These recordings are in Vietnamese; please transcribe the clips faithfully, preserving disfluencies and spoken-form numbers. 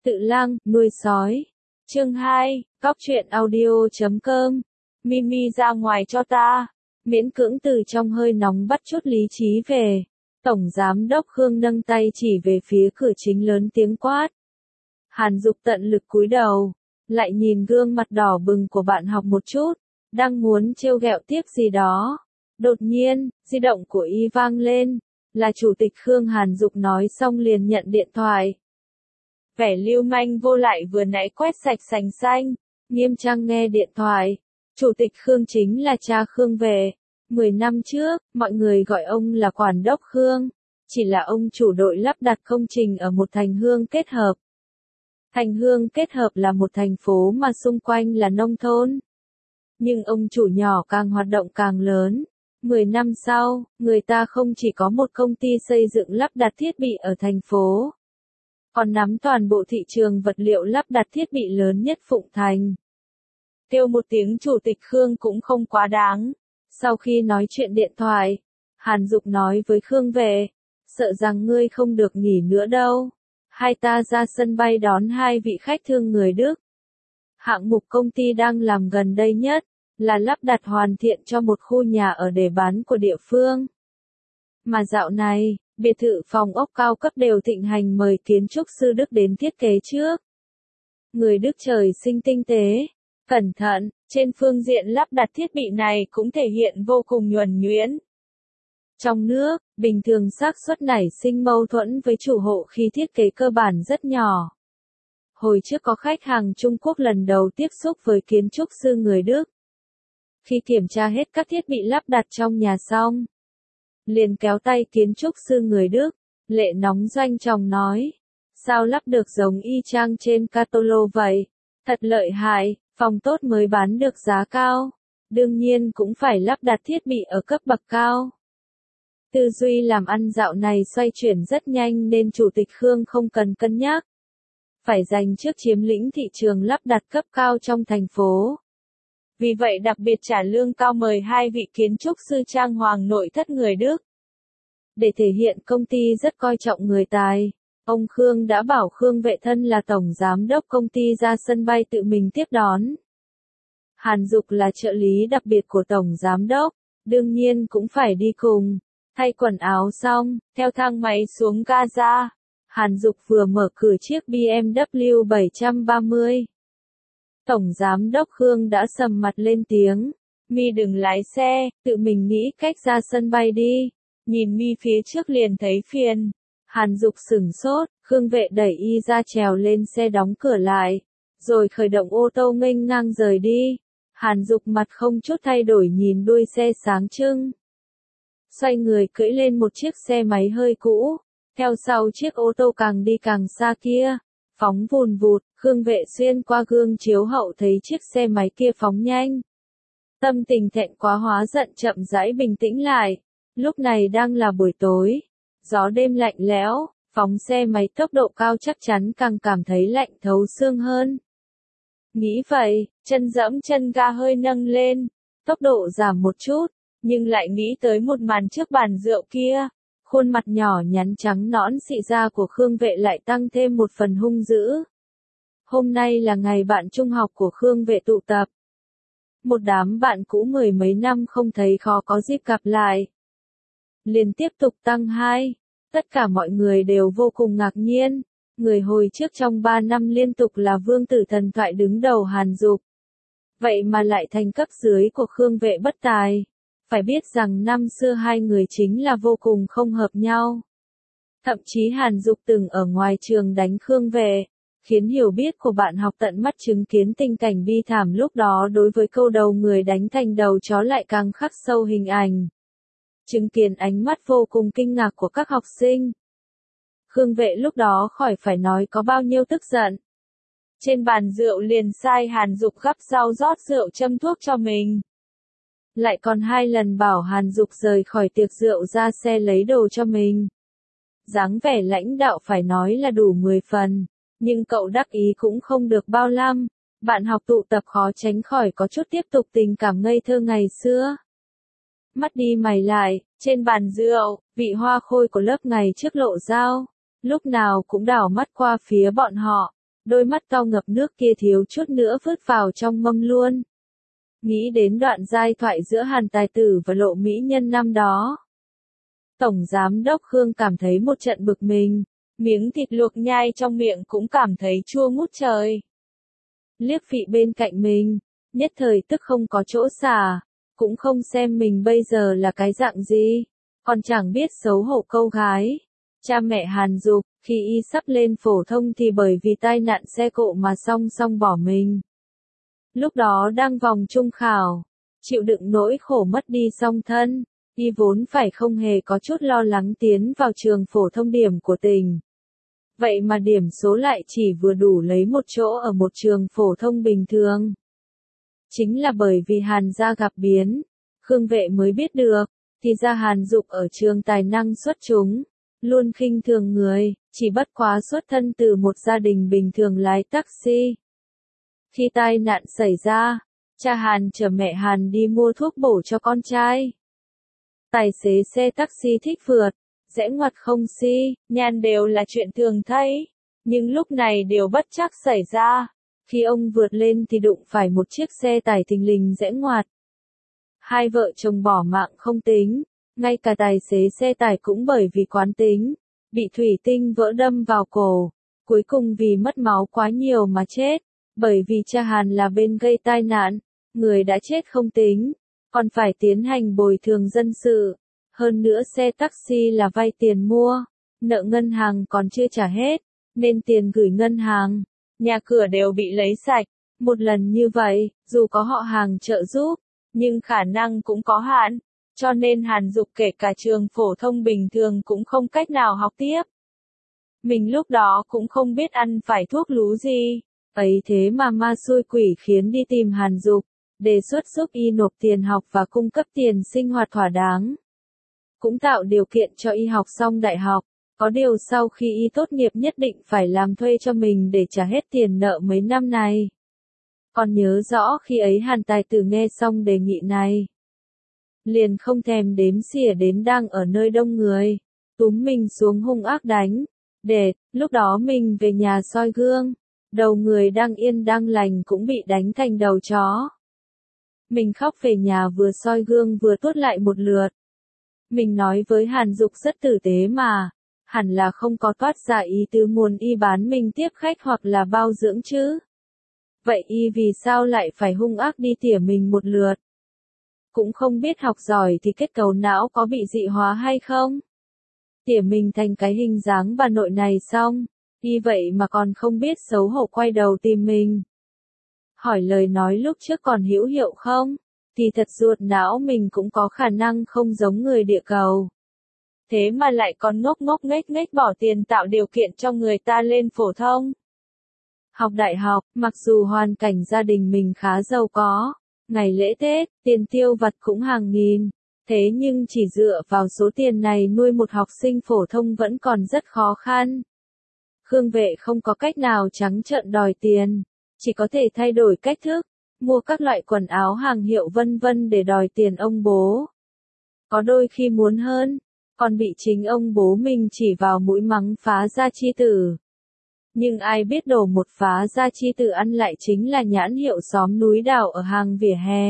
Tự lang, nuôi sói. Chương hai, Cóc truyện audio chấm com. Mimi ra ngoài cho ta. Miễn cưỡng từ trong hơi nóng bắt chút lý trí về. Tổng giám đốc Khương nâng tay chỉ về phía cửa chính lớn tiếng quát. Hàn Dục tận lực cúi đầu, lại nhìn gương mặt đỏ bừng của bạn học một chút, đang muốn trêu ghẹo tiếp gì đó. Đột nhiên, di động của y vang lên, là chủ tịch Khương. Hàn Dục nói xong liền nhận điện thoại. Vẻ lưu manh vô lại vừa nãy quét sạch sành xanh, nghiêm trang nghe điện thoại. Chủ tịch Khương chính là cha Khương về. Mười năm trước, mọi người gọi ông là Quản đốc Khương, chỉ là ông chủ đội lắp đặt công trình ở một thành hương kết hợp. Thành hương kết hợp là một thành phố mà xung quanh là nông thôn. Nhưng ông chủ nhỏ càng hoạt động càng lớn. Mười năm sau, người ta không chỉ có một công ty xây dựng lắp đặt thiết bị ở thành phố, còn nắm toàn bộ thị trường vật liệu lắp đặt thiết bị lớn nhất Phụng Thành. Kêu một tiếng chủ tịch Khương cũng không quá đáng. Sau khi nói chuyện điện thoại, Hàn Dục nói với Khương về, sợ rằng ngươi không được nghỉ nữa đâu. Hai ta ra sân bay đón hai vị khách thương người Đức. Hạng mục công ty đang làm gần đây nhất, là lắp đặt hoàn thiện cho một khu nhà ở để bán của địa phương. Mà dạo này, biệt thự phòng ốc cao cấp đều thịnh hành mời kiến trúc sư Đức đến thiết kế trước. Người Đức trời sinh tinh tế, cẩn thận, trên phương diện lắp đặt thiết bị này cũng thể hiện vô cùng nhuần nhuyễn. Trong nước, bình thường xác suất nảy sinh mâu thuẫn với chủ hộ khi thiết kế cơ bản rất nhỏ. Hồi trước có khách hàng Trung Quốc lần đầu tiếp xúc với kiến trúc sư người Đức. Khi kiểm tra hết các thiết bị lắp đặt trong nhà xong, liền kéo tay kiến trúc sư người Đức, lệ nóng doanh trọng nói. Sao lắp được giống y chang trên catalog vậy? Thật lợi hại, phòng tốt mới bán được giá cao. Đương nhiên cũng phải lắp đặt thiết bị ở cấp bậc cao. Tư duy làm ăn dạo này xoay chuyển rất nhanh nên Chủ tịch Khương không cần cân nhắc. Phải giành trước chiếm lĩnh thị trường lắp đặt cấp cao trong thành phố. Vì vậy đặc biệt trả lương cao mời hai vị kiến trúc sư trang hoàng nội thất người Đức. Để thể hiện công ty rất coi trọng người tài, ông Khương đã bảo Khương Vệ thân là tổng giám đốc công ty ra sân bay tự mình tiếp đón. Hàn Dục là trợ lý đặc biệt của tổng giám đốc, đương nhiên cũng phải đi cùng. Thay quần áo xong, theo thang máy xuống ga ra, Hàn Dục vừa mở cửa chiếc B M W bảy ba mươi. Tổng giám đốc Khương đã sầm mặt lên tiếng, Mi đừng lái xe, tự mình nghĩ cách ra sân bay đi. Nhìn Mi phía trước liền thấy phiền. Hàn Dục sửng sốt, Khương Vệ đẩy y ra trèo lên xe đóng cửa lại, rồi khởi động ô tô nghênh ngang rời đi. Hàn Dục mặt không chút thay đổi nhìn đuôi xe sáng trưng. Xoay người cưỡi lên một chiếc xe máy hơi cũ, theo sau chiếc ô tô càng đi càng xa kia, phóng vùn vụt. Khương Vệ xuyên qua gương chiếu hậu thấy chiếc xe máy kia phóng nhanh. Tâm tình thẹn quá hóa giận chậm rãi bình tĩnh lại. Lúc này đang là buổi tối, gió đêm lạnh lẽo, phóng xe máy tốc độ cao chắc chắn càng cảm thấy lạnh thấu xương hơn. Nghĩ vậy, chân giẫm chân ga hơi nâng lên, tốc độ giảm một chút, nhưng lại nghĩ tới một màn trước bàn rượu kia. Khuôn mặt nhỏ nhắn trắng nõn xị da của Khương Vệ lại tăng thêm một phần hung dữ. Hôm nay là ngày bạn trung học của Khương Vệ tụ tập. Một đám bạn cũ mười mấy năm không thấy khó có dịp gặp lại. Liền tiếp tục tăng hai. Tất cả mọi người đều vô cùng ngạc nhiên. Người hồi trước trong ba năm liên tục là vương tử thần thoại đứng đầu Hàn Dục. Vậy mà lại thành cấp dưới của Khương Vệ bất tài. Phải biết rằng năm xưa hai người chính là vô cùng không hợp nhau. Thậm chí Hàn Dục từng ở ngoài trường đánh Khương Vệ, khiến hiểu biết của bạn học tận mắt chứng kiến tình cảnh bi thảm lúc đó đối với câu đầu người đánh thành đầu chó lại càng khắc sâu hình ảnh. Chứng kiến ánh mắt vô cùng kinh ngạc của các học sinh. Khương Vệ lúc đó khỏi phải nói có bao nhiêu tức giận. Trên bàn rượu liền sai Hàn Dục gắp rau rót rượu châm thuốc cho mình. Lại còn hai lần bảo Hàn Dục rời khỏi tiệc rượu ra xe lấy đồ cho mình. Dáng vẻ lãnh đạo phải nói là đủ mười phần, nhưng cậu đắc ý cũng không được bao lắm. Bạn học tụ tập khó tránh khỏi có chút tiếp tục tình cảm ngây thơ ngày xưa. Mắt đi mày lại, trên bàn rượu, vị hoa khôi của lớp ngày trước lộ dao, lúc nào cũng đảo mắt qua phía bọn họ. đôi mắt to ngập nước kia thiếu chút nữa vứt vào trong mâm luôn. Nghĩ đến đoạn giai thoại giữa Hàn tài tử và Lộ mỹ nhân năm đó. Tổng giám đốc Khương cảm thấy một trận bực mình, miếng thịt luộc nhai trong miệng cũng cảm thấy chua ngút trời. Liếc vị bên cạnh mình, nhất thời tức không có chỗ xả, cũng không xem mình bây giờ là cái dạng gì, còn chẳng biết xấu hổ câu gái. Cha mẹ Hàn Dục, khi y sắp lên phổ thông thì bởi vì tai nạn xe cộ mà song song bỏ mình. Lúc đó đang vòng trung khảo, chịu đựng nỗi khổ mất đi song thân, y vốn phải không hề có chút lo lắng tiến vào trường phổ thông điểm của tỉnh. Vậy mà điểm số lại chỉ vừa đủ lấy một chỗ ở một trường phổ thông bình thường. Chính là bởi vì Hàn gia gặp biến, Khương Vệ mới biết được, thì ra Hàn Dục ở trường tài năng xuất chúng, luôn khinh thường người, chỉ bất quá xuất thân từ một gia đình bình thường lái taxi. Khi tai nạn xảy ra, cha Hàn chở mẹ Hàn đi mua thuốc bổ cho con trai. Tài xế xe taxi thích vượt, rẽ ngoặt không xi, nhan đều là chuyện thường thấy, nhưng lúc này điều bất trắc xảy ra. Khi ông vượt lên thì đụng phải một chiếc xe tải thình lình rẽ ngoặt. Hai vợ chồng bỏ mạng không tính, ngay cả tài xế xe tải cũng bởi vì quán tính, bị thủy tinh vỡ đâm vào cổ, cuối cùng vì mất máu quá nhiều mà chết, bởi vì cha Hàn là bên gây tai nạn, người đã chết không tính, còn phải tiến hành bồi thường dân sự, hơn nữa xe taxi là vay tiền mua, nợ ngân hàng còn chưa trả hết, nên tiền gửi ngân hàng, nhà cửa đều bị lấy sạch. Một lần như vậy, dù có họ hàng trợ giúp, nhưng khả năng cũng có hạn, cho nên Hàn Dục kể cả trường phổ thông bình thường cũng không cách nào học tiếp. Mình lúc đó cũng không biết ăn phải thuốc lú gì, ấy thế mà ma xui quỷ khiến đi tìm Hàn Dục, đề xuất giúp y nộp tiền học và cung cấp tiền sinh hoạt thỏa đáng. Cũng tạo điều kiện cho y học xong đại học. Có điều sau khi y tốt nghiệp nhất định phải làm thuê cho mình để trả hết tiền nợ mấy năm này. Còn nhớ rõ khi ấy Hàn tài tử nghe xong đề nghị này, liền không thèm đếm xỉa đến đang ở nơi đông người, túm mình xuống hung ác đánh. Để, lúc đó mình về nhà soi gương, đầu người đang yên đang lành cũng bị đánh thành đầu chó. Mình khóc về nhà vừa soi gương vừa tuốt lại một lượt. Mình nói với Hàn Dục rất tử tế mà. Hẳn là không có toát ra ý tứ muốn y bán mình tiếp khách hoặc là bao dưỡng chứ. Vậy y vì sao lại phải hung ác đi tỉa mình một lượt? Cũng không biết học giỏi thì kết cấu não có bị dị hóa hay không? Tỉa mình thành cái hình dáng bà nội này xong, y vậy mà còn không biết xấu hổ quay đầu tìm mình. Hỏi lời nói lúc trước còn hữu hiệu không? Thì thật ruột não mình cũng có khả năng không giống người địa cầu. Thế mà lại còn ngốc ngốc nghếch nghếch bỏ tiền tạo điều kiện cho người ta lên phổ thông. Học đại học, mặc dù hoàn cảnh gia đình mình khá giàu có, ngày lễ Tết, tiền tiêu vặt cũng hàng nghìn, thế nhưng chỉ dựa vào số tiền này nuôi một học sinh phổ thông vẫn còn rất khó khăn. Khương Vệ không có cách nào trắng trợn đòi tiền, chỉ có thể thay đổi cách thức, mua các loại quần áo hàng hiệu vân vân để đòi tiền ông bố. Có đôi khi muốn hơn, còn bị chính ông bố mình chỉ vào mũi mắng phá gia chi tử. Nhưng ai biết đổ một phá gia chi tử ăn lại chính là nhãn hiệu xóm núi đào ở hàng vỉa hè.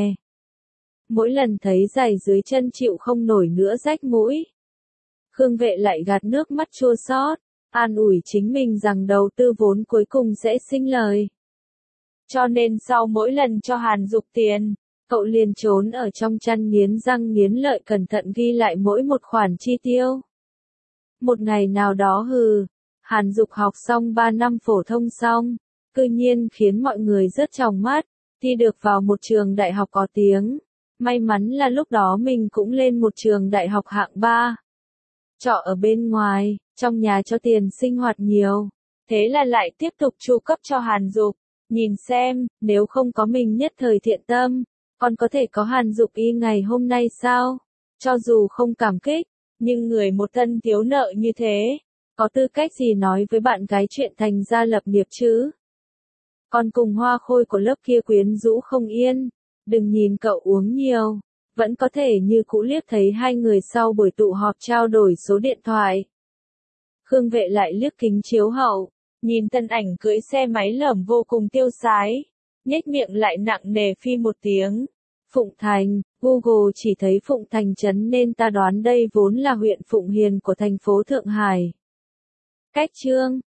Mỗi lần thấy giày dưới chân chịu không nổi nữa rách mũi. Khương Vệ lại gạt nước mắt chua xót, an ủi chính mình rằng đầu tư vốn cuối cùng sẽ sinh lời. Cho nên sau mỗi lần cho Hàn Dục tiền, cậu liền trốn ở trong chăn nghiến răng nghiến lợi cẩn thận ghi lại mỗi một khoản chi tiêu. Một ngày nào đó hừ, Hàn Dục học xong ba năm phổ thông xong, cư nhiên khiến mọi người rất tròng mắt, thi được vào một trường đại học có tiếng. May mắn là lúc đó mình cũng lên một trường đại học hạng ba. Trọ ở bên ngoài, trong nhà cho tiền sinh hoạt nhiều. Thế là lại tiếp tục chu cấp cho Hàn Dục. Nhìn xem, nếu không có mình nhất thời thiện tâm, còn có thể có Hàn Dục y ngày hôm nay sao? Cho dù không cảm kích, nhưng người một thân thiếu nợ như thế, có tư cách gì nói với bạn gái chuyện thành gia lập nghiệp chứ? Còn cùng hoa khôi của lớp kia quyến rũ không yên, đừng nhìn cậu uống nhiều, vẫn có thể như cũ liếc thấy hai người sau buổi tụ họp trao đổi số điện thoại. Khương Vệ lại liếc kính chiếu hậu, Nhìn thân ảnh cưỡi xe máy lởm vô cùng tiêu sái, nhếch miệng lại nặng nề phi một tiếng. Phụng Thành, Google chỉ thấy Phụng Thành trấn nên ta đoán đây vốn là huyện Phụng Hiền của thành phố Thượng Hải. Cách chương